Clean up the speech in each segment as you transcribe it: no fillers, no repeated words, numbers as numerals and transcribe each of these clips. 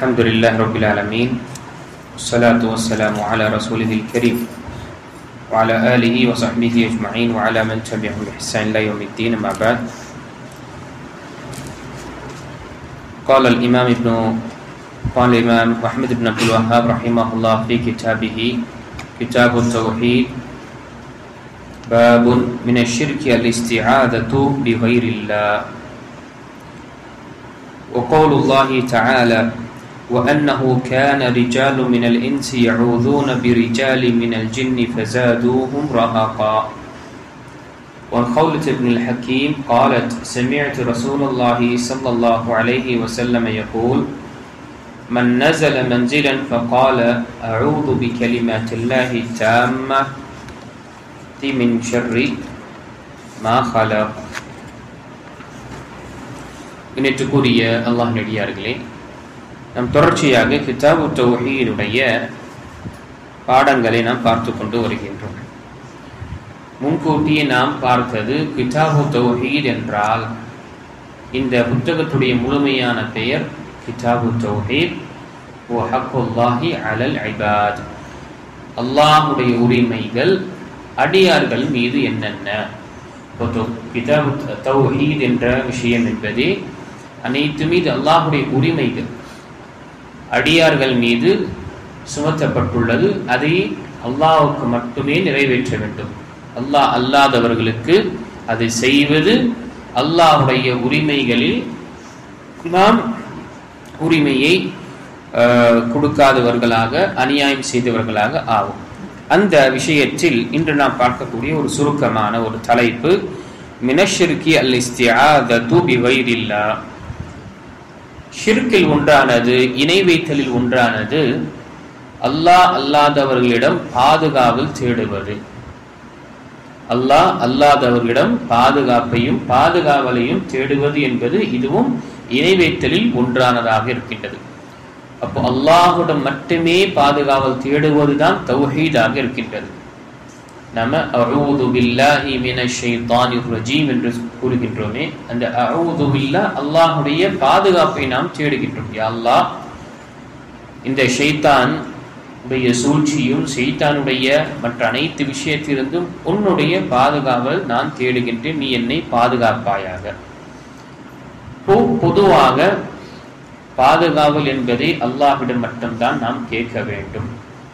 الحمد لله رب العالمين والصلاة والسلام على رسوله الكريم وعلى آله وصحبه أجمعين وعلى من تبعهم بإحسان إلى يوم الدين. أما بعد، قال الإمام محمد بن عبد الوهاب رحمه الله في كتابه كتاب التوحيد: باب من الشرك الاستعاذة بغير الله. وقول الله تعالى: وأنه كان رجال من الإنس يعوذون برجال من الجن فزادوهم رهقا. وعن خولة بن الحكيم قالت: سمعت رسول الله صلى الله عليه وسلم يقول: من نزل منزلا فقال أعوذ بكلمات الله التامة من شر ما خلق. இணைத்துக்குரிய அல்லாஹ் நடிகார்களே, நாம் தொடர்ச்சியாக கிதாபு தௌஹீதுடைய பாடங்களை நாம் பார்த்து கொண்டு வருகின்றோம். முன்கூட்டியே நாம் பார்த்தது கிதாபு தௌஹீத் என்றால் இந்த புத்தகத்துடைய முழுமையான பெயர் கிதாபு தௌஹீத் வ ஹக்குல்லாஹி அலல் இபாத். அல்லாஹுடைய உரிமைகள் அடியார்கள் மீது என்னென்ன. கிதாபு தௌஹீத் என்ற விஷயம் என்பது அனைத்து மீது அல்லாஹுடைய உரிமைகள் அடியார்கள் மீது சுமத்தப்பட்டுள்ளது. அதை அல்லாஹ்வுக்கு மட்டுமே நிறைவேற்ற வேண்டும். அல்லாஹ் அல்லாதவர்களுக்கு அதை செய்வது அல்லாஹுடைய உரிமைகளில் நாம் உரிமையை கொடுக்காதவர்களாக, அநியாயம் செய்தவர்களாக ஆகும். அந்த விஷயத்தில் இன்று நாம் பார்க்கக்கூடிய ஒரு சுருக்கமான ஒரு தலைப்பு மினஷ்ஷிர்கி அல் இஸ்திஆதது பிகைரில்லாஹ். ஷிர்கில் ஒன்றானது, இணை வைத்தலில் ஒன்றானது அல்லாஹ் அல்லாதவர்களிடம் பாதுகாவல் தேடுவது. அல்லாஹ் அல்லாதவர்களிடம் பாதுகாப்பையும் பாதுகாவலையும் தேடுவது என்பது இதுவும் இணை வைத்தலில் ஒன்றானதாக இருக்கின்றது. அப்போ அல்லாஹுடன் மட்டுமே பாதுகாவல் தேடுவதுதான் தௌஹீதாக இருக்கின்றது. நம்ம அஊது பில்லாஹி மினஷ் ஷைத்தானிர் ரஜீம் என்று கூறுகின்றோமே, அந்த அஊது பில்லாஹ் அல்லாஹுடைய பாதுகாப்பை நாம் தேடுகின்றோம். யா அல்லாஹ், இந்த ஷைத்தான் உடைய சூழ்ச்சியும் ஷைத்தானுடைய மற்ற அனைத்து விஷயத்திலிருந்தும் உன்னுடைய பாதுகாவல் நான் தேடுகின்றேன், நீ என்னை பாதுகாப்பாயாக. பொதுவாக பாதுகாவல் என்பதை அல்லாஹ்விடம் மட்டும்தான் நாம் கேட்க வேண்டும்.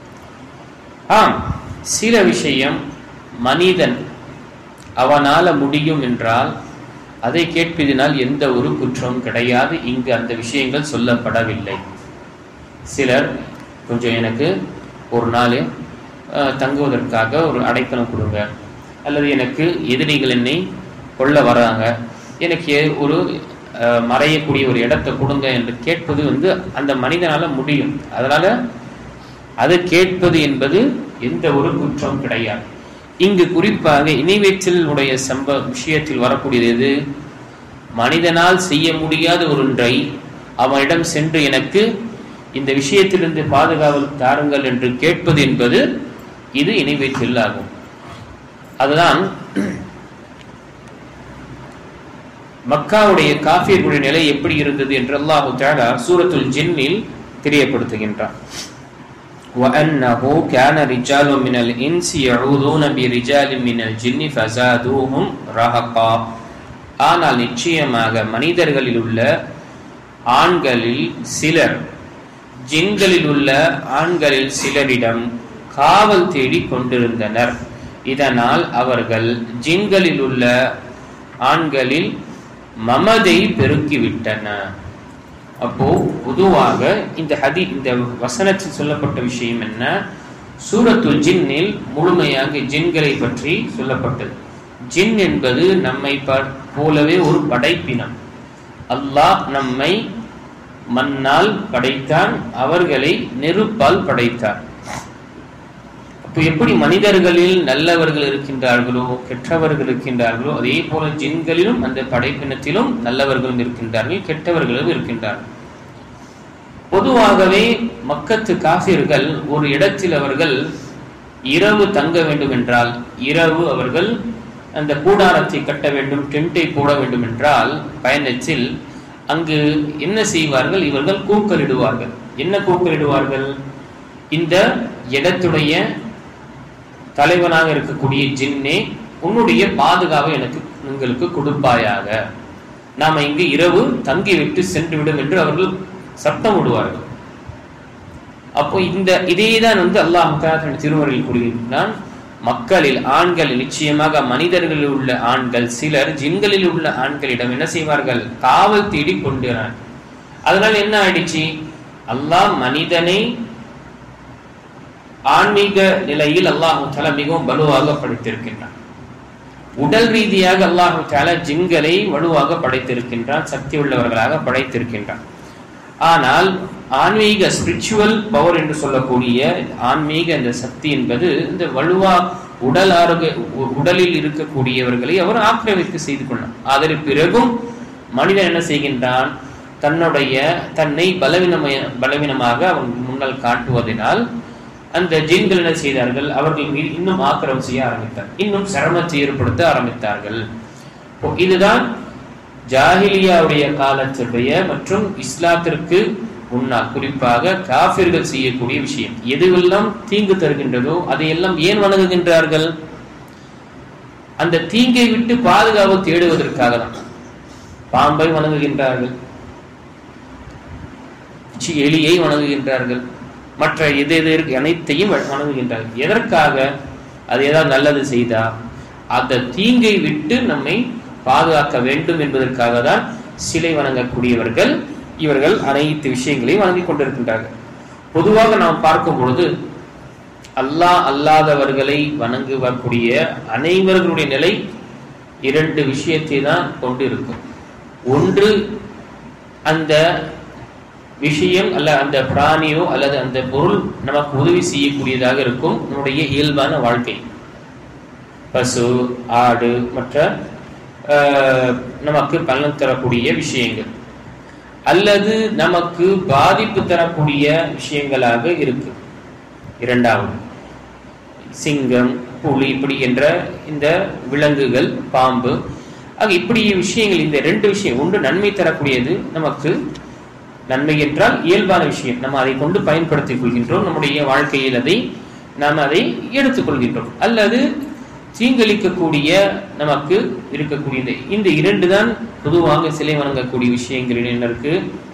சில விஷயம் மனிதன் அவனால முடியும் என்றால் அதை கேட்பதினால் எந்த ஒரு குற்றமும் கிடையாது. இங்கு அந்த விஷயங்கள் சொல்லப்படவில்லை. சிலர் கொஞ்சம் எனக்கு ஒரு நாள் தங்குவதற்காக ஒரு அடைக்கலம் கொடுங்க, அல்லது எனக்கு எதிரிகள் என்னை கொள்ள வராங்க, எனக்கு ஒரு மறையக்கூடிய ஒரு இடத்தை கொடுங்க என்று கேட்பது அந்த மனிதனால முடியும். அதனால அதை கேட்பது என்பது எந்த ஒரு குற்றம் கிடையாது. இங்கு குறிப்பாக இணைவேற்றலுடைய விஷயத்தில் வரக்கூடியது மனிதனால் செய்ய முடியாத ஒன்றை அவனிடம் சென்று எனக்கு இந்த விஷயத்திலிருந்து பாதுகாவல் தாருங்கள் என்று கேட்பது என்பது இது இணைவேற்றல் ஆகும். அதுதான் மக்காவுடைய காஃபிர்களுடைய நிலை எப்படி இருந்தது என்று அல்லாஹ் தஆலா சூரத்துல் ஜின்னில் தெரியப்படுத்துகின்றார். وَأَنَّهُ كَانَ رِجَالٌ مِنَ الْإِنسِ يَعُوذُونَ بِرِجَالٍ مِنَ الْجِنِّ فَزَادُوهُمْ رَهَقًا. ஆனால் நிச்சயமாக மனிதர்களில் உள்ள ஆண்களில் சிலர் ஜின்களில் உள்ள ஆண்களில் சிலரிடம் காவல் தேடி கொண்டிருந்தனர். இதனால் அவர்கள் ஜின்களில் உள்ள ஆண்களில் மமதை பெருக்கிவிட்டன. அப்போ பொதுவாக இந்த வசனத்தில் சொல்லப்பட்ட விஷயம் என்ன? சூரத்துல் ஜின்னில் முழுமையாக ஜின்களை பற்றி சொல்லப்பட்டது. ஜின் என்பது நம்மை போலவே ஒரு படைப்பினம். அல்லாஹ் நம்மை மண்ணால் படைத்தான், அவர்களை நெருப்பால் படைத்தார். அப்போ எப்படி மனிதர்களில் நல்லவர்கள் இருக்கின்றார்களோ கெட்டவர்கள் இருக்கின்றார்களோ, அதே போல ஜின்களிலும் அந்த படைப்பினத்திலும் நல்லவர்களும் இருக்கின்றார்கள், கெட்டவர்களும் இருக்கின்றார்கள். பொதுவாகவே மக்கத்து காஃபிர்கள் ஒரு இடத்தில் அவர்கள் இரவு தங்க வேண்டும் என்றால், இரவு அவர்கள் அந்த கூடாரத்தை கட்ட வேண்டும், டென்ட்டை போட வேண்டும் என்றால் பயணத்தில் அங்கு என்ன செய்வார்கள்? இவர்கள் கூக்கலிடுவார்கள். என்ன கூக்கலிடுவார்கள்? இந்த இடத்துடைய தலைவனாக இருக்கக்கூடிய ஜின்னே, உன்னுடைய பாதுகாப்பை உங்களுக்கு கொடுப்பாயாக, நாம இங்கு இரவு தங்கிவிட்டு சென்று விடும் என்று அவர்கள் சத்தம் விடுவார்கள். அப்போ இதேதான் அல்லாஹ் தஆலா திருமறையில் கூறுகின்றான், மக்களில் ஆண்கள், நிச்சயமாக மனிதர்களில் உள்ள ஆண்கள் சிலர் ஜின்களில் உள்ள ஆண்களிடம் என்ன செய்வார்கள்? காவல் தேடி கொண்டார். அதனால என்ன ஆயிடுச்சு? அல்லாஹ் மனிதனை ஆன்மீக நிலையில் அல்லாஹ் தஆலா மிகவும் வலுவாக படைத்திருக்கின்றான். உடல் ரீதியாக அல்லாஹ் தஆலா ஜின்களை வலுவாக படைத்திருக்கின்றான், சக்தி உள்ளவர்களாக படைத்திருக்கின்றான். ஆனால் ஆன்மீக ஸ்பிரிச்சுவல் பவர் என்று சொல்லக்கூடிய ஆன்மீக இந்த சக்தி என்பது இந்த வலுவா உடலில் இருக்கக்கூடியவர்களை அவர் ஆக்கிரமிப்பு செய்து கொண்டார். அதற்கு பிறகும் மனிதன் என்ன செய்கின்றான்? தன்னை பலவீனமாக அவன் முன்னால் காட்டுவதனால் அந்த ஜின்கள் என்ன செய்தார்கள்? அவர்கள் மீது இன்னும் ஆக்கிரமம் செய்ய ஆரம்பித்தார், இன்னும் சிரமத்தை ஏற்படுத்த ஆரம்பித்தார்கள். இதுதான் ஜாஹிலியாவுடைய காலத்துடைய மற்றும் இஸ்லாத்திற்கு முன்னால் குறிப்பாக காஃபிர்கள் செய்யக்கூடிய விஷயம். எதுவெல்லாம் தீங்கு தருகின்றதோ அதையெல்லாம் ஏன் வணங்குகின்றார்கள்? அந்த தீங்கை விட்டு பாதுகாப்பு தேடுவதற்காக தான். பாம்பை வணங்குகின்றார்கள், எலியை வணங்குகின்றார்கள், மற்ற அனைத்தையும் வணங்குகின்றார்கள். எதற்காக? அது ஏதாவது நல்லது செய்தா அந்த தீங்கை விட்டு நம்மை பாதுகாக்க வேண்டும் என்பதற்காக தான் சிலை வணங்கக்கூடியவர்கள் இவர்கள் அனைத்து விஷயங்களையும் வணங்கிக் கொண்டிருக்கின்றார்கள். பொதுவாக நாம் பார்க்கும் பொழுது அல்லாஹ் அல்லாதவர்களை வணங்குவக்கூடிய அனைவர்களுடைய நிலை இரண்டு விஷயத்தை தான் கொண்டு இருக்கும். ஒன்று, அந்த விஷயம் அல்ல அந்த பிராணியோ அல்லது அந்த பொருள் நமக்கு உதவி செய்யக்கூடியதாக இருக்கும். நம்முடைய இயல்பான வாழ்க்கை, பசு, ஆடு, மற்ற நமக்கு பலன் தரக்கூடிய விஷயங்கள், அல்லது நமக்கு பாதிப்பு தரக்கூடிய விஷயங்களாக இருக்கு. இரண்டாவது, சிங்கம், புலி இப்படி என்ற இந்த விலங்குகள், பாம்பு, இப்படி விஷயங்கள். இந்த ரெண்டு விஷயம், ஒன்று நன்மை தரக்கூடியது, நமக்கு நன்மை என்றால் இயல்பான விஷயம், நம்ம அதை கொண்டு பயன்படுத்திக் கொள்கின்றோம், நம்முடைய வாழ்க்கையில் நாம் அதை எடுத்துக்கொள்கின்றோம். அல்லது தீங்களிக்கக்கூடிய நமக்கு இருக்கக்கூடிய இந்த இரண்டு தான் பொதுவாக சிலை வணங்கக்கூடிய விஷயங்களில் இருக்கு.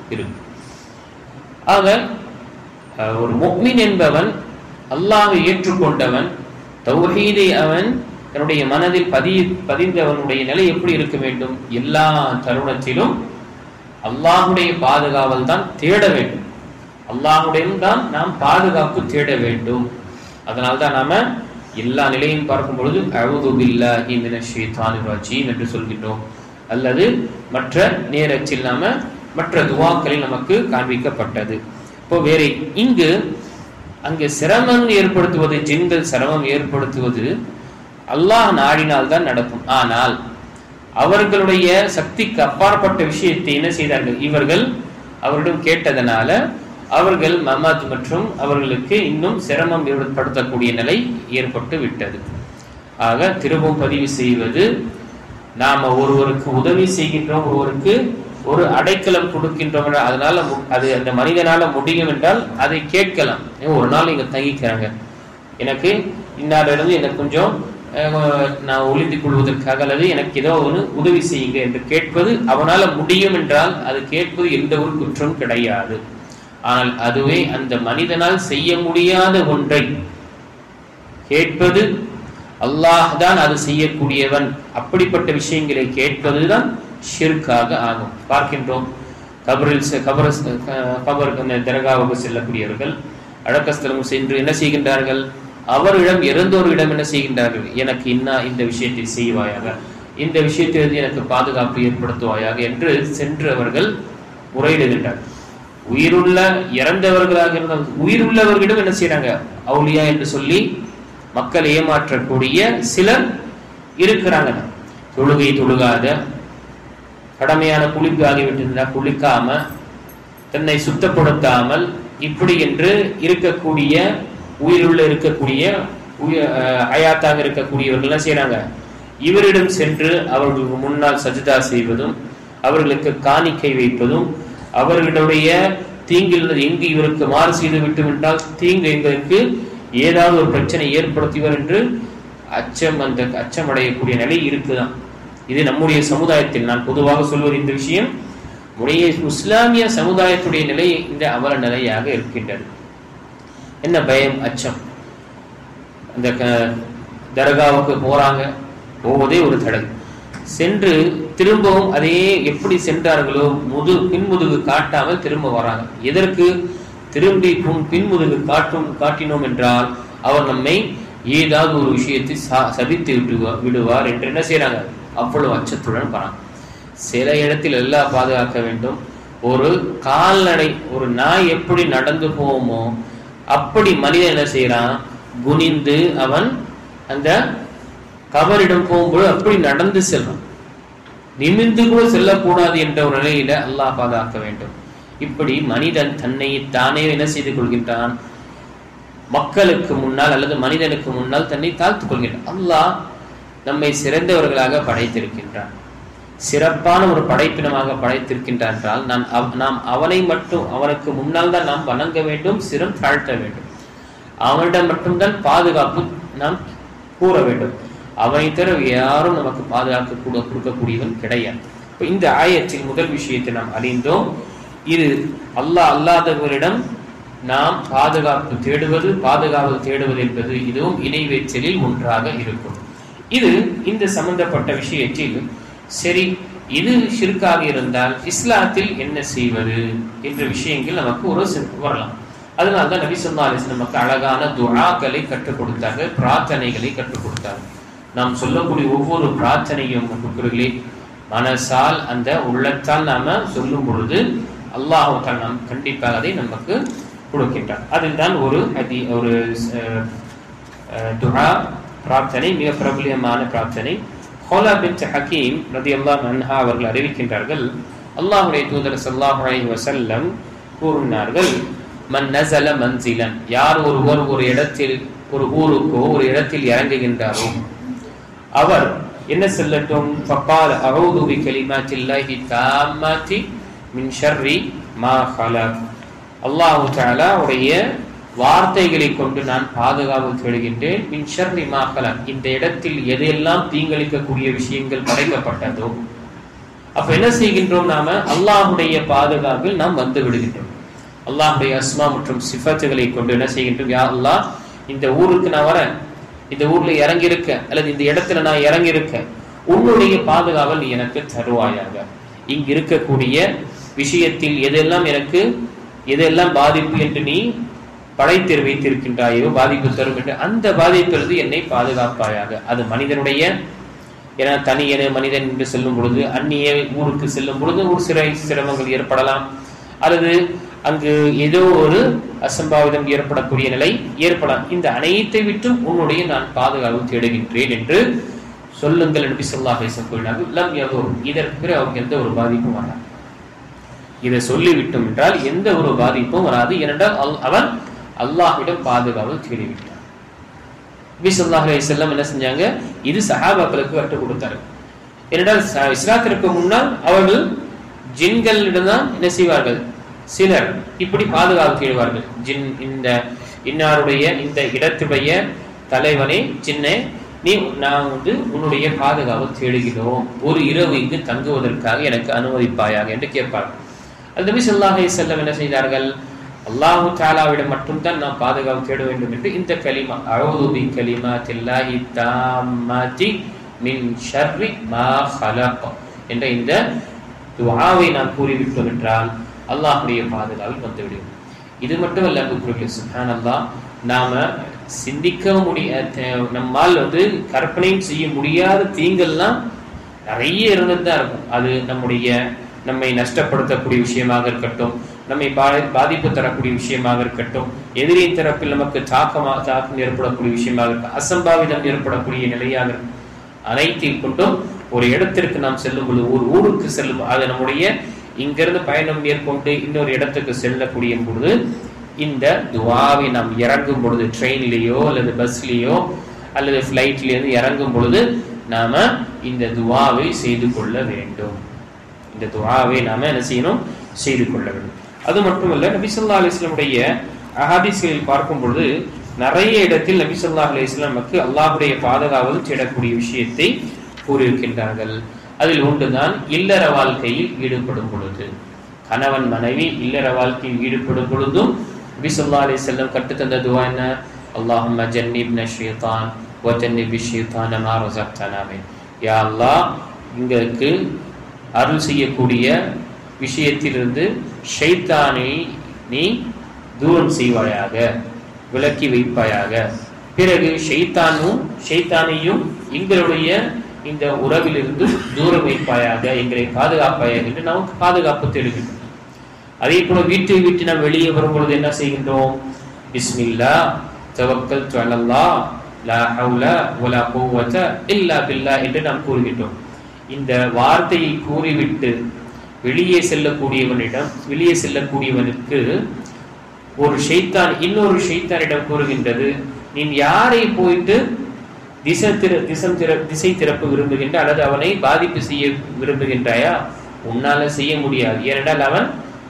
ஆக ஒரு முஃமின் என்பவன், அல்லாஹ்வை ஏற்றுக்கொண்டவன், தௌஹீதை அவன் தன்னுடைய மனதில் பதிந்தவனுடைய நிலை எப்படி இருக்க வேண்டும்? எல்லா தருணத்திலும் அல்லாஹுடைய பாதுகாவல் தான் தேட வேண்டும், அல்லாஹுடையும் தான் நாம் பாதுகாப்பு தேட வேண்டும். அதனால்தான் நாம எல்லா நிலையும் பார்க்கும் பொழுது அஊது பில்லாஹி மினஷ் ஷைத்தானிர் ரஜீம் என்று சொல்கின்றோம். அல்லது மற்ற நேரத்தில் நாம மற்ற துஆக்களில் நமக்கு காண்பிக்கப்பட்டது. இப்போ வேற அங்கு சிரமம் ஏற்படுத்துவது, ஜின்கள் சிரமம் ஏற்படுத்துவது அல்லாஹ் நாடினால் தான் நடக்கும். ஆனால் அவர்களுடைய சக்திக்கு அப்பாற்பட்ட விஷயத்தை என்ன செய்தார்கள்? இவர்கள் அவரிடம் கேட்டதனால அவர்கள் மமத் மற்றும் அவர்களுக்கு இன்னும் சிரமம் ஏற்படுத்தக்கூடிய நிலை ஏற்பட்டு விட்டது. ஆக திரும்பவும் பதிவு செய்வது, நாம ஒருவருக்கு உதவி செய்கின்றோம், ஒருவருக்கு ஒரு அடைக்கலம் கொடுக்கின்றோம், அதனால அது அந்த மனிதனால முடியும் என்றால் அதை கேட்கலாம். ஒரு நாள் இங்க தங்கிக்கிறாங்க, எனக்கு இன்னாரிலிருந்து எனக்கு கொஞ்சம் நான் ஒளிந்து கொள்வதற்காக அல்லது எனக்கு ஏதோ ஒரு உதவி செய்யுங்க என்று கேட்பது அவனால முடியும் என்றால் அது கேட்பது எந்த ஒரு குற்றம் கிடையாது. ஆனால் அதுவே அந்த மனிதனால் செய்ய முடியாத ஒன்றை கேட்பது, அல்லாஹ் தான் அது செய்யக்கூடியவன், அப்படிப்பட்ட விஷயங்களை கேட்பதுதான் ஷிர்காக ஆகும். பார்க்கின்றோம், கபருக்கு தர்காவுக்கு செல்லக்கூடியவர்கள் அடக்கஸ்தலம் சென்று என்ன செய்கின்றார்கள்? அவரிடம் இறந்தோரிடம் என்ன செய்கின்றார்கள்? எனக்கு இந்த விஷயத்தை செய்வாயாக, இந்த விஷயத்திலிருந்து எனக்கு பாதுகாப்பு ஏற்படுத்துவாயாக என்று சென்று அவர்கள் முறையிடுகின்றார்கள். இறந்தவர்களாக இருந்தால் உயிருள்ளவர்களிடம் என்ன செய்யறாங்க? அவுலியா என்று சொல்லி மக்கள் ஏமாற்றக்கூடிய சிலர் இருக்கிறாங்க. தொழுகாத, கடமையான குளிப்பு ஆகிவிட்டிருந்தா குளிக்காம, தன்னை சுத்தப்படுத்தாமல் இப்படி என்று இருக்கக்கூடிய உயிருள்ள இருக்கக்கூடிய அயாத்தாக இருக்கக்கூடியவர்கள் என்ன செய்யறாங்க? இவரிடம் சென்று அவர்களுக்கு முன்னால் சஜ்தா செய்வதும் அவர்களுக்கு காணிக்கை வைப்பதும், அவர்களுடைய தீங்கில் எங்கு இவருக்கு மாறு செய்து விட்டு விட்டால் தீங்கு எங்களுக்கு ஏதாவது ஒரு பிரச்சனை ஏற்படுத்துவர் என்று அச்சமடையக்கூடிய நிலை இருக்குதான். இது நம்முடைய சமுதாயத்தில் நான் பொதுவாக சொல்வது இந்த விஷயம் இஸ்லாமிய சமுதாயத்துடைய நிலை இந்த அவல நிலையாக இருக்கின்றது. என்ன பயம், அச்சம். அந்த தர்காவுக்கு போறாங்க, போவதே ஒரு தடவை, சென்று திரும்பவும் அதே எப்படி சென்றார்களோ பின்முதுகு காட்டாமல் திரும்ப வராங்க. எதற்கு திரும்பி பின்முதுகு காட்டினோம் என்றால் அவர் நம்மை ஏதாவது ஒரு விஷயத்தை சபித்து விடுவார் என்று என்ன செய்யறாங்க, அவ்வளவு அச்சத்துடன் போறாங்க. சில இடத்தில் எல்லாம் பாதுகாக்க வேண்டும். ஒரு கால்நடை, ஒரு நாய் எப்படி நடந்து போவோமோ அப்படி மனிதன் என்ன செய்யறான், குனிந்து அவன் அந்த கபரிடம் போகும்போது அப்படி நடந்து செல்றான். நிமிர்ந்து கூட செல்லக்கூடாது என்ற ஒரு நிலையில அல்லாஹ் பாதுகாக்க வேண்டும். இப்படி மனிதன் தன்னை தானே என்ன செய்து கொள்கின்றான், மக்களுக்கு முன்னால் அல்லது மனிதனுக்கு முன்னால் தன்னை தாழ்த்துக் கொள்கின்றான். அல்லாஹ் நம்மை சிறந்தவர்களாக படைத்திருக்கின்றான், சிறப்பான ஒரு படைப்பினமாக படைத்திருக்கின்றான் என்றால் நாம் அவனை மட்டும், அவனுக்கு முன்னால் தான் நாம் வணங்க வேண்டும், சிரம் தாழ்த்த வேண்டும். அவனிடம் மட்டும்தான் பாதுகாப்பு நாம் கூற வேண்டும். அவனை தவிர யாரும் நமக்கு பாதுகாக்க கொடுக்கக்கூடியவன் கிடையாது. இப்ப இந்த ஆயத்தில் முதல் விஷயத்தை நாம் அறிந்தோம். இது அல்லாஹ் அல்லாதவரிடம் நாம் பாதுகாப்பு தேடுவது என்பது இதுவும் இணை வைத்தலில் ஒன்றாக இருக்கும். இது இந்த சம்பந்தப்பட்ட விஷயத்தில் சரி, இது ஷிர்காக இருந்தால் இஸ்லாத்தில் என்ன செய்வது என்ற விஷயங்கள் நமக்கு ஒரு வரலாம். அதனால்தான் நபி ஸல்லல்லாஹு அலைஹி வஸல்லம் நமக்கு அழகான துஆக்களை கற்றுக் கொடுத்தார்கள், பிரார்த்தனைகளை கற்றுக் கொடுத்தார்கள். நாம் சொல்லக்கூடிய ஒவ்வொரு பிரார்த்தனையும் மனசால் அந்த உள்ளத்தால் நாம சொல்லும் பொழுது அல்லாஹ் நாம் கண்டிப்பாக அதை நமக்கு கொடுக்கின்றார். அதில் தான் ஒரு துஆ பிரார்த்தனை, மிக பிரபலியமான பிரார்த்தனை. ஹோலா பின்த் ஹக்கீம் ரலியல்லாஹு அன்ஹா அவர்கள் அறிவிக்கின்றார்கள், அல்லாஹ்வுடைய தூதர் ஸல்லல்லாஹு அலைஹி வஸல்லம் கூறினார்கள், மன் நஸல மன்சிலன், யார் ஒருவர் ஒரு இடத்தில், ஒரு ஊருக்கோ ஒரு இடத்தில் இறங்குகின்றாரோ அவர் என்ன சொல்லட்டும், ஃபகால அஊது பிகலிமாத்தில்லாஹி தாம்மத்தி மின் ஷர்ரி மா ஹலக், அல்லாஹ் தஆலா உடைய வார்த்தைகளை கொண்டு நான் பாதுகாப்பு தேடுகின்றேன், மின் ஷர்ரி மா ஹலக், இந்த இடத்தில் எதெல்லாம் தீங்களிக்கக்கூடிய விஷயங்கள் படைக்கப்பட்டதோ. அப்ப என்ன செய்கின்றோம், நாம அல்லாஹ்வுடைய பாதுகாப்பில் நாம் வந்து விடுகின்றோம். அல்லாஹ்வுடைய அஸ்மா மற்றும் சிஃபத்துகளை கொண்டு என்ன செய்கின்றோம், யா அல்லாஹ் இந்த ஊருக்கு நான் வரேன், இந்த ஊர்ல இறங்கி இருக்க அல்லது இந்த இடத்துல நான் இறங்கி இருக்க, உன்னுடைய பாதுகாவல் நீ எனக்கு தருவாயாக. இங்கு இருக்கக்கூடிய விஷயத்தில் எதெல்லாம் பாதிப்பு என்று நீ படைத்து வைத்திருக்கின்றாயோ, பாதிப்பு தரும் என்று அந்த பாதிப்பிலிருந்து என்னை பாதுகாப்பாயாக. அது மனிதனுடைய தனியன மனிதன் என்று செல்லும் பொழுது, அந்நிய ஊருக்கு செல்லும் பொழுது ஒரு சிரமங்கள் ஏற்படலாம், அல்லது அங்கு ஏதோ ஒரு அசம்பாவிதம் ஏற்படக்கூடிய நிலை ஏற்படலாம். இந்த அனைத்தை விட்டும் உன்னுடைய நான் பாதுகாப்பு தேடுகின்றேன் என்று சொல்லுங்கள் நபி ஸல்லல்லாஹு அலைஹி வஸல்லம் கூறினார்கள். லம் யதுர், இதற்கு அவருக்கு எந்த ஒரு பாதிப்பும் வராது. இதை சொல்லிவிட்டோம் என்றால் எந்த ஒரு பாதிப்பும் வராது. ஏனென்றால் அவன் அல்லாஹ்விடம் பாதுகாப்பு தேடிவிட்டான். நபி ஸல்லல்லாஹு அலைஹி வஸல்லம் என்ன செஞ்சாங்க, இது சஹாபாக்களுக்கு கற்றுக் கொடுத்தார்கள். ஏனென்றால் இஸ்லாத்திற்கு முன்னால் அவர்கள் ஜின்களிடம் தான் என்ன செய்வார்கள், சிலர் இப்படி பாதுகாப்பு தேடுவார்கள். ஜின், இந்த இன்னாருடைய இந்த இடத்துடைய தலைவனே ஜின்னே, நான் உன்னுடைய பாதுகாப்பு தேடுகிறோம், ஒரு இரவு இங்கு தங்குவதற்காக எனக்கு அனுமதிப்பாயாக என்று கேட்பார்கள். அது நபி ஸல்லல்லாஹு அலைஹி வஸல்லம் என்ன செய்தார்கள், அல்லாஹ் தஆலாவிடம் மட்டும்தான் நாம் பாதுகாப்பு தேட வேண்டும் என்று இந்த கலிமா அஊது பி கலிமாத்தில்லாஹி தாம்மத்தி மின் ஷர்ரி மா ஹலக் என்ற இந்த துஆவை நாம் கூறிவிட்டோம் என்றால் அல்லாஹ்வுடைய பாதுகாவல் வந்துவிடும். இது மட்டுமல்ல, சுப்ஹானல்லாஹ், நாம சிந்திக்க நம்மால் கற்பனையும் செய்ய முடியாத தீங்கள்லாம் நிறைய இருந்துதான் இருக்கும். அது நம்மை நஷ்டப்படுத்தக்கூடிய விஷயமாக இருக்கட்டும், நம்மை பாதிப்பு தரக்கூடிய விஷயமாக இருக்கட்டும், எதிரின் தரப்பில் நமக்கு தாக்கம் ஏற்படக்கூடிய விஷயமாக இருக்கும், அசம்பாவிதம் ஏற்படக்கூடிய நிலையாக இருக்கும். அனைத்தையும் கொண்டும் ஒரு இடத்திற்கு நாம் செல்லும் பொழுது, ஒரு ஊருக்கு செல்லும், அது நம்முடைய இங்கிருந்து பயணம் மேற்கொண்டு இன்னொரு இடத்துக்கு செல்லக்கூடிய பொழுது இந்த துஆவை நாம் இறங்கும் பொழுது, ட்ரெயின்லேயோ அல்லது பஸ்லேயோ அல்லது ஃப்ளைட்லேருந்து இறங்கும் பொழுது நாம இந்த துஆவை செய்து கொள்ள வேண்டும். இந்த துஆவை நாம என்ன செய்யணும், செய்து கொள்ள வேண்டும். அது மட்டுமல்ல, நபி ஸல்லல்லாஹு அலைஹி வஸல்லம் அஹாதீஸ்களில் பார்க்கும் பொழுது நிறைய இடத்தில் நபி ஸல்லல்லாஹு அலைஹி வஸல்லம் நமக்கு அல்லாஹ்வுடைய பாதுகாவல் தேடக்கூடிய விஷயத்தை கூறியிருக்கின்றார்கள். அதில் ஒன்றுதான் இல்லற வாழ்க்கையில் ஈடுபடும் பொழுது, கணவன் மனைவி இல்லற வாழ்க்கையில் ஈடுபடும் பொழுதும் நபி ஸல்லல்லாஹு அலைஹி வஸல்லம் கற்றுத்தந்த துஆ என்ன? அல்லாஹும்ம ஜன்னிப்ன ஷைத்தான் வ ஜன்னிபி ஷைத்தான மா ரஸக்தனா மின். யா அல்லாஹ், எங்களுக்கு அருள் செய்யக்கூடிய விஷயத்திலிருந்து ஷைத்தானை நீ தூரம் செய்வாயாக, விலக்கி வைப்பாயாக. பிறகு ஷைத்தானையும் எங்களுடைய இந்த உறவிலிருந்து தூரம் வைப்பாயாக, எங்களை பாதுகாப்பாயாக என்று நமக்கு பாதுகாப்பு தேடுகின்றோம். அதே போல வீட்டை விட்டு நாம் வெளியே வரும்பொழுது என்ன செய்கின்றோம்? பிஸ்மில்லா தவக்கல்து அலல்லாஹ் லா ஹவுல வலா குவத இல்லா பில்லாஹ் என்று நாம் கூறுகின்றோம். இந்த வார்த்தையை கூறிவிட்டு வெளியே செல்லக்கூடியவனுக்கு ஒரு ஷைத்தான் இன்னொரு ஷைத்தானிடம் கூறுகின்றது, நீ யாரை போயிட்டு திசை திறப்பு விரும்புகின்ற அல்லது அவனை பாதிப்பு செய்ய விரும்புகின்றாயா? உன்னால செய்ய முடியாது. ஏனென்றால் அவன்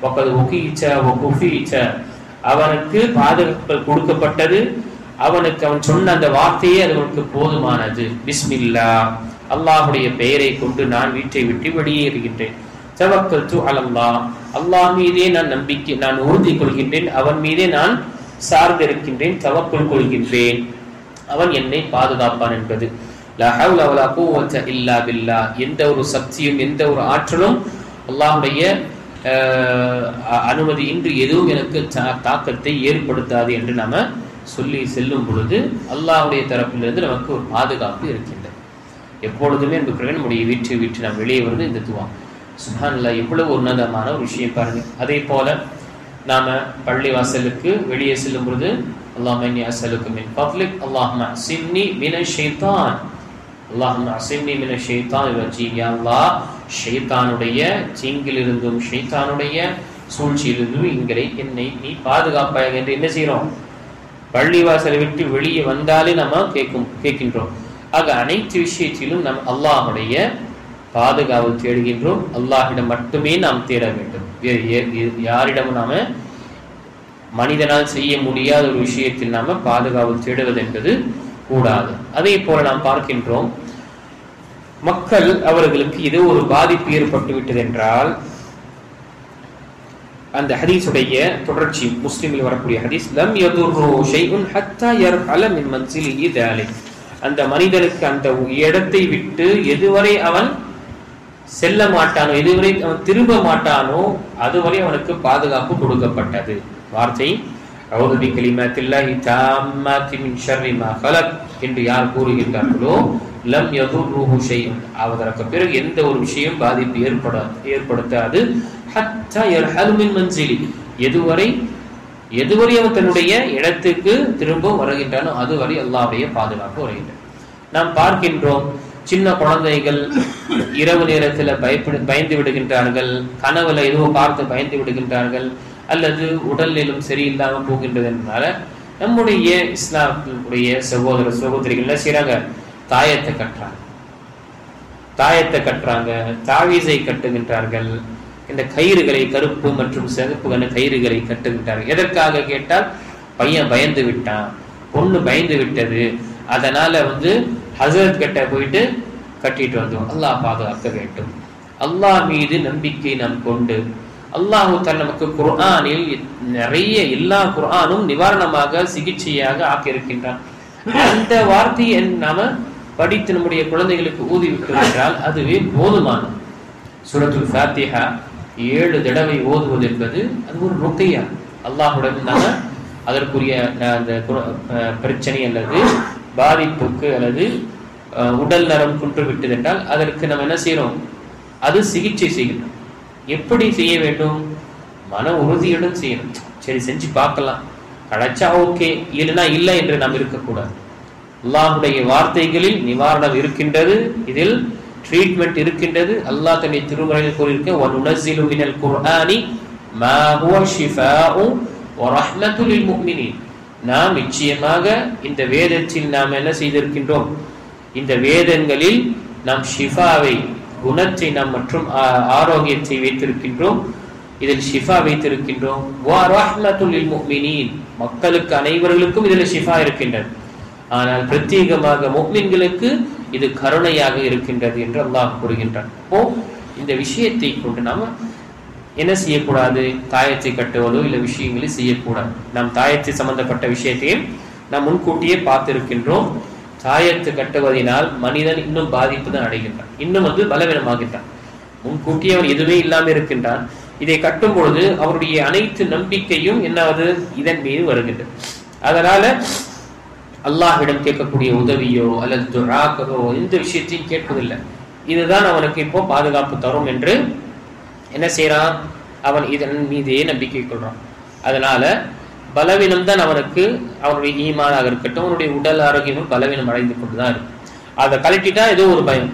அவனுக்கு பாதுகாப்பு கொடுக்கப்பட்டது, அவனுக்கு அவன் சொன்ன அந்த வார்த்தையே அது அவனுக்கு போதுமானது. பிஸ்மில்லா, அல்லாஹுடைய பெயரை கொண்டு நான் வீட்டை விட்டு வெளியேறுகின்றேன். தவக்கல்து அலல்லாஹ், அல்லாஹ் மீதே நான் உறுதி கொள்கின்றேன், அவன் மீதே நான் சார்ந்திருக்கின்றேன், தவக்குள் கொள்கின்றேன், அவன் என்னை பாதுகாப்பான் என்பது. லா ஹவுல வலா குவத இல்லா பில்லாஹ், எந்த ஒரு சக்தியும் எந்த ஒரு ஆற்றலும் அல்லாஹ்வுடைய அனுமதி இன்றி எதுவும் எனக்கு தாக்கத்தை ஏற்படுத்தாது என்று நாம சொல்லி செல்லும் பொழுது அல்லாஹ்வுடைய தரப்பிலிருந்து நமக்கு ஒரு பாதுகாப்பு இருக்கின்றது. எப்பொழுதுமே நம்முடைய வீட்டை விட்டு நாம் வெளியே வருவது இந்த துஆ. சுப்ஹானல்லாஹ், எவ்வளவு உன்னதமான ஒரு விஷயம் பாருங்க. அதே போல நாம பள்ளி வாசலுக்கு வெளியே செல்லும் பொழுது அல்லாஹும்ம இன்னி அஸ்அலுக மின் ஃபத்லிக் அல்லாஹும்ம அஸிம்னி மினஷ் ஷைத்தான் அல்லாஹும்ம அஸிம்னி மினஷ் ஷைத்தானிர் ரஜீம். யா அல்லாஹ், ஷைத்தானுடைய தீங்கிலிருந்தும் ஷைத்தானுடைய சூழ்ச்சியிலிருந்தும் என்னை நீ பாதுகாப்பாயாக என்று என்ன செய்யறோம்? பள்ளி வாசலை விட்டு வெளியே வந்தாலே நம்ம கேட்கின்றோம். ஆக அனைத்து விஷயத்திலும் நாம் அல்லாஹுடைய பாதுகாவல் தேடுகின்றோம். அல்லாஹிடம் மட்டுமே நாம் தேட வேண்டும். யாரிடமும் நாம மனிதனால் செய்ய முடியாத ஒரு விஷயத்தில் நாம பாதுகாவல் தேடுவது என்பது கூடாது. அதே போல நாம் பார்க்கின்றோம், மக்கள் அவர்களுக்கு ஏதோ ஒரு பாதிப்பு ஏற்பட்டு விட்டது என்றால் அந்த ஹதீஸுடைய தொடர்ச்சி முஸ்லிமில் வரக்கூடிய ஹதீஸ், லம் யதுர்ரு ஷைஉன் ஹத்தா யர்ஹல மின் மன்சிலிஹி தாலிக். அந்த மனிதனுக்கு அந்த இடத்தை விட்டு எதுவரை அவன் செல்ல மாட்டானோ, எதுவரை அவன் திரும்ப மாட்டானோ அதுவரை அவனுக்கு பாதுகாப்பு கொடுக்கப்பட்டது. வார்த்தை அஊது பிகலிமாத்தில்லாஹி தாம்மாத்தி மின் ஷர்ரி மா ஹலக் என்று யார் கூறுகின்றார்களோ, லம் யதுர்ருஹு ஷைஉன், அதற்கு பிறகு எந்த ஒரு விஷயம் பாதிப்பு ஏற்படுத்தாது. ஹத்தா யர்ஹல் மின் மன்சிலி, எதுவரை அவன் தன்னுடைய இடத்துக்கு திரும்ப வருகின்றானோ அதுவரை அல்லாஹ்வுடைய பாதுகாப்பு வருகின்றான். நாம் பார்க்கின்றோம், சின்ன குழந்தைகள் இரவு நேரத்தில் பயந்து விடுகின்றார்கள், கனவுல எதுவோ பார்த்து பயந்து விடுகின்றார்கள், அல்லது உடல்நிலும் சரியில்லாமல் போகின்றது என்பதால நம்முடைய இஸ்லாமுடைய சகோதர சகோதரிகள் என்ன செய்யறாங்க? தாயத்தை கட்டுறாங்க, தாவீஸை கட்டுகின்றார்கள், இந்த கயிறுகளை கருப்பு மற்றும் சிவப்பு கயிறுகளை கட்டுகின்றார்கள். எதற்காக கேட்டால், பையன் பயந்து விட்டான், பொண்ணு பயந்து விட்டது, அதனால ஹசரத் கிட்ட போயிட்டு கட்டிட்டு வந்தோம். அல்லாஹ் பாதுகாக்க வேண்டும். அல்லாஹ் மீது நம்பிக்கை நாம் கொண்டு, அல்லாஹ் நமக்கு குர்ஆனில் நிறைய எல்லா குர்ஆனும் நிவாரணமாக சிகிச்சையாக ஆக்கியிருக்கின்றான். அந்த வார்த்தையை நாம படித்து நம்முடைய குழந்தைகளுக்கு ஊதி விட்டோம் என்றால் அதுவே போதுமானது. சூரத்துல் ஃபாத்திஹா 7 தடவை ஓதுவது என்பது அது ஒரு ருக்யா. அல்லாஹ்வுடன் நாம அதற்குரிய அந்த பிரச்சனை அல்லது பாதிப்புக்கு அல்லது உடல் நலம் குன்று விட்டது என்றால் அதற்கு நம்ம என்ன செய்யறோம்? அது சிகிச்சை செய்யணும். எப்படி செய்ய வேண்டும்? மன உறுதியுடன் செய்யணும். சரி, செஞ்சு பார்க்கலாம், கிடைச்சா ஓகே, இல்லைன்னா இல்லை என்று நாம் இருக்கக்கூடாது. அல்லாஹ்வுடைய வார்த்தைகளில் நிவாரணம் இருக்கின்றது, இதில் ட்ரீட்மெண்ட் இருக்கின்றது. அல்லாஹ் தன்னுடைய திருமறையில் கூறியிருக்க, வனுனஸ்ஸிலு மினல் குர்ஆனி மா ஹுவ ஷிஃபாஉ வ ரஹ்மத்துல் லில் முஃமினீன். நாம் நிச்சயமாக இந்த வேதத்தில் நாம் என்ன செய்திருக்கின்றோம்? இந்த வேதங்களில் நாம் ஷிஃபாவை, குணத்தை நாம் மற்றும் ஆரோக்கியத்தை வைத்திருக்கின்றோம், இதில் ஷிஃபா வைத்திருக்கின்றோம். மக்களுக்கு அனைவர்களுக்கும் இதில் ஷிஃபா இருக்கின்றது. ஆனால் பிரத்யேகமாக முஃமின்களுக்கு இது கருணையாக இருக்கின்றது என்று அல்லாஹ் கூறுகின்றான். அப்போ இந்த விஷயத்தை கொண்டு நாம என்ன செய்யக்கூடாது? தாயத்தை கட்டுவதோ இல்லை விஷயங்களை செய்யக்கூடாது. நாம் தாயத்தை சம்பந்தப்பட்ட விஷயத்தையும் நாம் முன்கூட்டியே பார்த்திருக்கின்றோம். தாயத்து கட்டுவதனால் மனிதன் இன்னும் பாதிப்பு தான் அடைகின்றான், இன்னும் பலவீனமாகின்றான். முன்கூட்டியே அவன் எதுவுமே இல்லாமல் இருக்கின்றான். இதை கட்டும் பொழுது அவருடைய அனைத்து நம்பிக்கையும் என்னாவது இதன் மீது வருகின்றது. அதனால அல்லாஹ்விடம் கேட்கக்கூடிய உதவியோ அல்லது துஆக்களோ எந்த விஷயத்தையும் கேட்பதில்லை. இதுதான் அவனுக்கு இப்போ பாதுகாப்பு தரும் என்று என்ன செய்யறான்? அவன் இதன் மீதே நம்பிக்கை கொள்றான். அதனால பலவீனம் தான் அவனுக்கு, அவனுடைய ஈமானாக இருக்கட்டும், அவனுடைய உடல் ஆரோக்கியமும் பலவீனம் அடைந்து கொண்டுதான் இருக்கு. அதை கழட்டிட்டா ஏதோ ஒரு பயம்,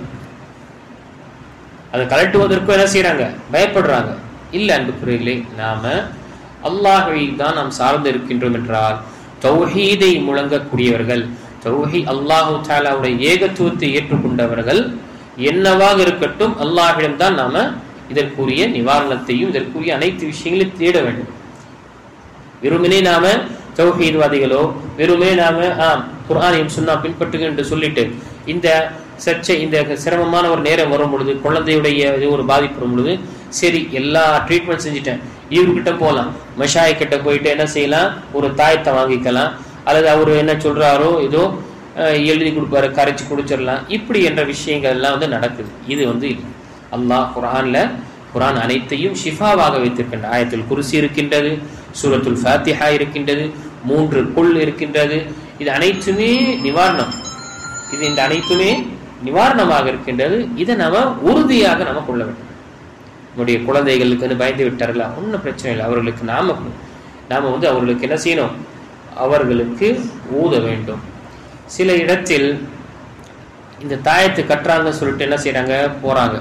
அதை கழட்டுவதற்கும் என்ன செய்யறாங்க? பயப்படுறாங்க. இல்ல அன்புக்குரியவர்களே, நாம அல்லாஹ்வை தான் நாம் சார்ந்து இருக்கின்றோம் என்றால் தௌஹீதை முழங்கக்கூடியவர்கள், அல்லாஹு தஆலாவுடைய ஏகத்துவத்தை ஏற்றுக்கொண்டவர்கள் என்னவாக இருக்கட்டும், அல்லாஹ்விடம் தான் நாம இதற்குரிய நிவாரணத்தையும் இதற்குரிய அனைத்து விஷயங்களையும் தேட வேண்டும். வெறுமனே நாம தௌஹீத்வாதிகளோ வெறுமே நாம குர்ஆனையும் சுன்னா பின்பற்றுங்க என்று சொல்லிட்டு இந்த சர்ச்சை, இந்த சிரமமான ஒரு நேரம் வரும் பொழுது, குழந்தையுடைய ஒரு பாதிப்பு வரும் பொழுது, சரி எல்லா ட்ரீட்மெண்ட் செஞ்சுட்டேன், இவர்கிட்ட போகலாம், மஷாய் கிட்ட போயிட்டு என்ன செய்யலாம்? ஒரு தாயத்தை வாங்கிக்கலாம், அல்லது அவரு என்ன சொல்றாரோ ஏதோ எழுதி கொடுப்பாரு, கரைச்சி குடிச்சிடலாம். இப்படி என்ற விஷயங்கள் எல்லாம் நடக்குது. இது இல்லை. அல்லாஹ் குர்ஆன் அனைத்தையும் ஷிஃபாவாக வைத்திருக்கின்ற ஆயத்துல் குர்சி இருக்கின்றது, சூரத்துல் ஃபாத்திஹா இருக்கின்றது, 3 குல் இருக்கின்றது. இது அனைத்துமே நிவாரணம். இந்த அனைத்துமே நிவாரணமாக இருக்கின்றது. இதை நாம உறுதியாக நாம கொள்ள வேண்டும். நம்முடைய குழந்தைகளுக்கு பயந்து விட்டார்களா? ஒன்றும் பிரச்சனை இல்லை. அவர்களுக்கு நாம அவர்களுக்கு என்ன செய்யணும்? அவர்களுக்கு ஊத வேண்டும். சில இடத்தில் இந்த தாயத்து கட்டுறாங்க சொல்லிட்டு என்ன செய்யறாங்க? போறாங்க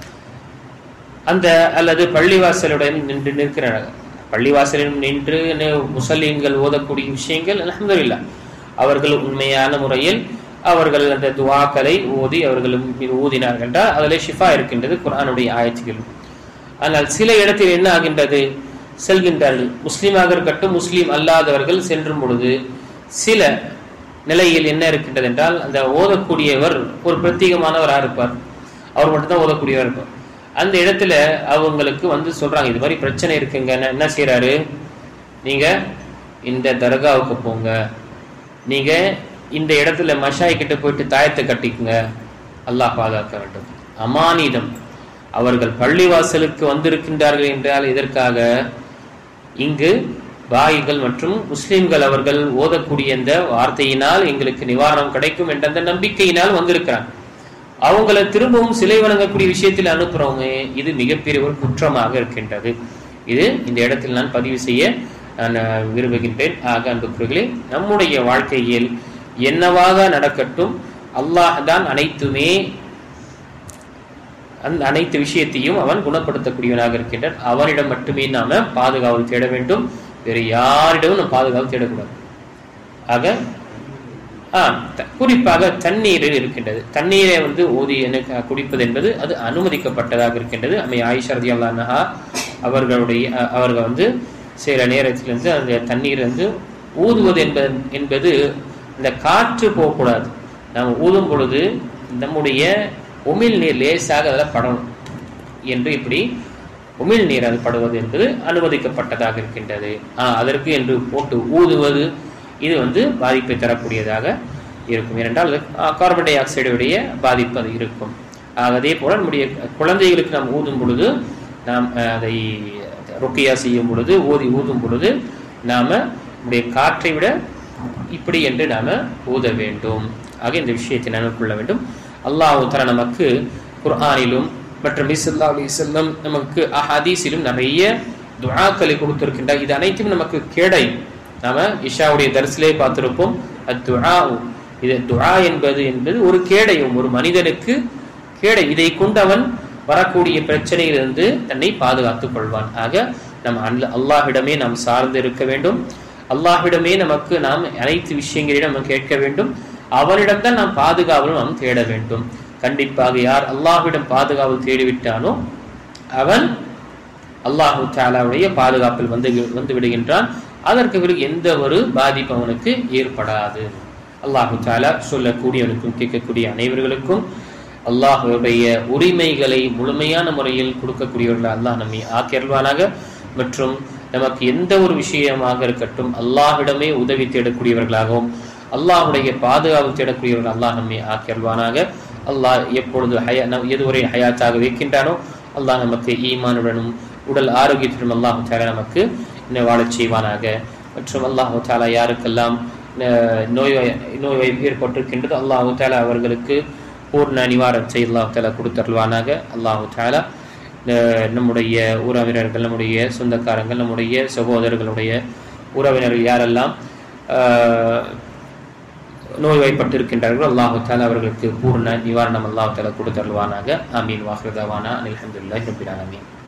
அல்லது பள்ளிவாசலுடன் நின்று நிற்கிறாங்க. பள்ளிவாசலில் நின்று முஸ்லிம்கள் ஓதக்கூடிய விஷயங்கள் அல்ஹம்துலில்லாஹ் அவர்கள் உண்மையான முறையில் அவர்கள் அந்த துஆக்களை ஓதி அவர்கள் ஊதினார்கள் என்றால் அதிலே ஷிஃபா இருக்கின்றது குர்ஆனுடைய ஆயத்துகள். ஆனால் சில இடத்தில் என்ன ஆகின்றது? செல்கின்றார்கள், முஸ்லீமாக இருக்கட்டும் முஸ்லீம் அல்லாதவர்கள் சென்றும் பொழுது சில நிலையில் என்ன இருக்கின்றது என்றால், அந்த ஓதக்கூடியவர் ஒரு பிரத்யேகமானவராக இருப்பார், அவர் மட்டும்தான் ஓதக்கூடியவர் இருப்பார். அந்த இடத்துல அவங்களுக்கு சொல்றாங்க, இது மாதிரி பிரச்சனை இருக்குங்க. என்ன செய்யறாரு? நீங்க இந்த தர்காவுக்கு போங்க, நீங்க இந்த இடத்துல மஷாய் கிட்ட போயிட்டு தாயத்தை கட்டிக்குங்க, அல்லாஹ் பாதுகாக்க வேண்டும். அமானிதம். அவர்கள் பள்ளிவாசலுக்கு வந்திருக்கின்றார்கள் என்றால் இதற்காக இங்கு பாயிகள் மற்றும் முஸ்லிம்கள் அவர்கள் ஓதக்கூடிய இந்த வார்த்தையினால் எங்களுக்கு நிவாரணம் கிடைக்கும் என்ற அந்த நம்பிக்கையினால் வந்திருக்கிறாங்க. அவங்களை திரும்பவும் சிலை வணங்கக்கூடிய விஷயத்தில் அனுப்புறவங்க, இது மிகப்பெரிய ஒரு குற்றமாக இருக்கின்றது. இது இந்த இடத்தில் நான் பதிவு செய்ய நான் விரும்புகின்றேன். ஆக அன்புக்குரியவர்களே, நம்முடைய வாழ்க்கையில் என்னவாக நடக்கட்டும், அல்லாஹ் தான் அனைத்து விஷயத்தையும் அவன் குணப்படுத்தக்கூடியவனாக இருக்கின்றான். அவனிடம் மட்டுமே நாம பாதுகாவல் தேட வேண்டும், வேறு யாரிடமும் நம்ம பாதுகாவல் தேடக்கூடாது. ஆக குறிப்பாக தண்ணீரில் இருக்கின்றது. தண்ணீரை ஓதி குடிப்பது என்பது அது அனுமதிக்கப்பட்டதாக இருக்கின்றது. அம்மை ஆயிஷா ரலியல்லாஹு அன்ஹா அவர்கள் சில நேரத்திலிருந்து அந்த தண்ணீர் ஊதுவது என்பது இந்த காற்று போகக்கூடாது. நாம் ஊதும் பொழுது நம்முடைய உமிழ் நீர் லேசாக அதில் படணும் என்று இப்படி உமிழ் நீர் அது படுவது என்பது அனுமதிக்கப்பட்டதாக இருக்கின்றது. அதற்கு என்று போட்டு ஊதுவது இது பாதிப்பை தரக்கூடியதாக இருக்கும். ஏனென்றால் கார்பன் டை ஆக்சைடுடைய பாதிப்பு அது இருக்கும். அதே போல நம்முடைய குழந்தைகளுக்கு நாம் ஊதும் பொழுது, நாம் அதை ருக்கியா செய்யும் பொழுது ஊதும் பொழுது நாம நம்முடைய காற்றை விட இப்படி என்று நாம ஊத வேண்டும். ஆக இந்த விஷயத்தை நாம் கொள்ள வேண்டும். அல்லாஹ் தஆலா நமக்கு குர்ஆனிலும் மற்றும் ஸல்லல்லாஹு அலைஹி வஸல்லம் நமக்கு ஹதீஸிலும் நிறைய துஆக்களை கொடுத்திருக்கின்றார். இது அனைத்தும் நமக்கு கேடை. நாம இஷாவுடைய தர்ஸிலே பார்த்திருப்போம். அத்துஆ, இது துஆ என்பது ஒரு கேடயம், ஒரு மனிதனுக்கு கேடை. இதை கொண்டு அவன் வரக்கூடிய பிரச்சனையிலிருந்து தன்னை பாதுகாத்துக் கொள்வான். ஆக நம் அல்லாஹ்விடமே நாம் சார்ந்து இருக்க வேண்டும். அல்லாஹ்விடமே நமக்கு நாம் அனைத்து விஷயங்களிடம் நாம் கேட்க வேண்டும். அவனிடம்தான் நாம் பாதுகாவலும் நாம் தேட வேண்டும். கண்டிப்பாக யார் அல்லாஹ்விடம் பாதுகாவல் தேடிவிட்டானோ அவன் அல்லாஹு தஆலாவுடைய பாதுகாப்பில் வந்து விடுகின்றான். அதற்கு பிறகு எந்த ஒரு பாதிப்பு அவனுக்கு ஏற்படாது. அல்லாஹு தஆலா சொல்லக்கூடியவனுக்கும் கேட்கக்கூடிய அனைவர்களுக்கும் அல்லாஹ்வுடைய உரிமைகளை முழுமையான முறையில் கொடுக்கக்கூடியவர்கள் அல்லாஹ் நம்மை ஆக்கியருள்வானாக. மற்றும் நமக்கு எந்த ஒரு விஷயமாக இருக்கட்டும் அல்லாஹ்விடமே உதவி தேடக்கூடியவர்களாகவும் அல்லாஹ்வுடைய பாதுகாப்பு தேடக்கூடியவர்கள் அல்லாஹ் நம்மை ஆக்கியருள்வானாக. அல்லாஹ் எப்பொழுது எதுவரை ஹயாத்தாக வைக்கின்றானோ அல்லாஹ் நமக்கு ஈமானுடனும் உடல் ஆரோக்கியத்துடன் அல்லாஹு தஆலா நமக்கு வாழச் செய்வானாக. மற்றும் அல்லாஹு தஆலா யாருக்கெல்லாம் நோய் ஏற்பட்டிருக்கின்றது அல்லாஹு தஆலா அவர்களுக்கு பூர்ண நிவாரணம் செய்து அல்லாஹு தஆலா கொடுத்தருள்வானாக. அல்லாஹு தஆலா நம்முடைய உறவினர்கள், நம்முடைய சொந்தக்காரங்கள், நம்முடைய சகோதரர்களுடைய உறவினர்கள் யாரெல்லாம் நோய்வாய்ப்பட்டிருக்கின்றார்கள் அல்லாஹு தஆலா அவர்களுக்கு பூர்ண நிவாரணம் அல்லாஹு தஆலா கொடுத்தருள்வானாக. ஆமீன். வாஹிரு தஅவானா அல்ஹம்துலில்லாஹி ரப்பில் ஆலமீன்.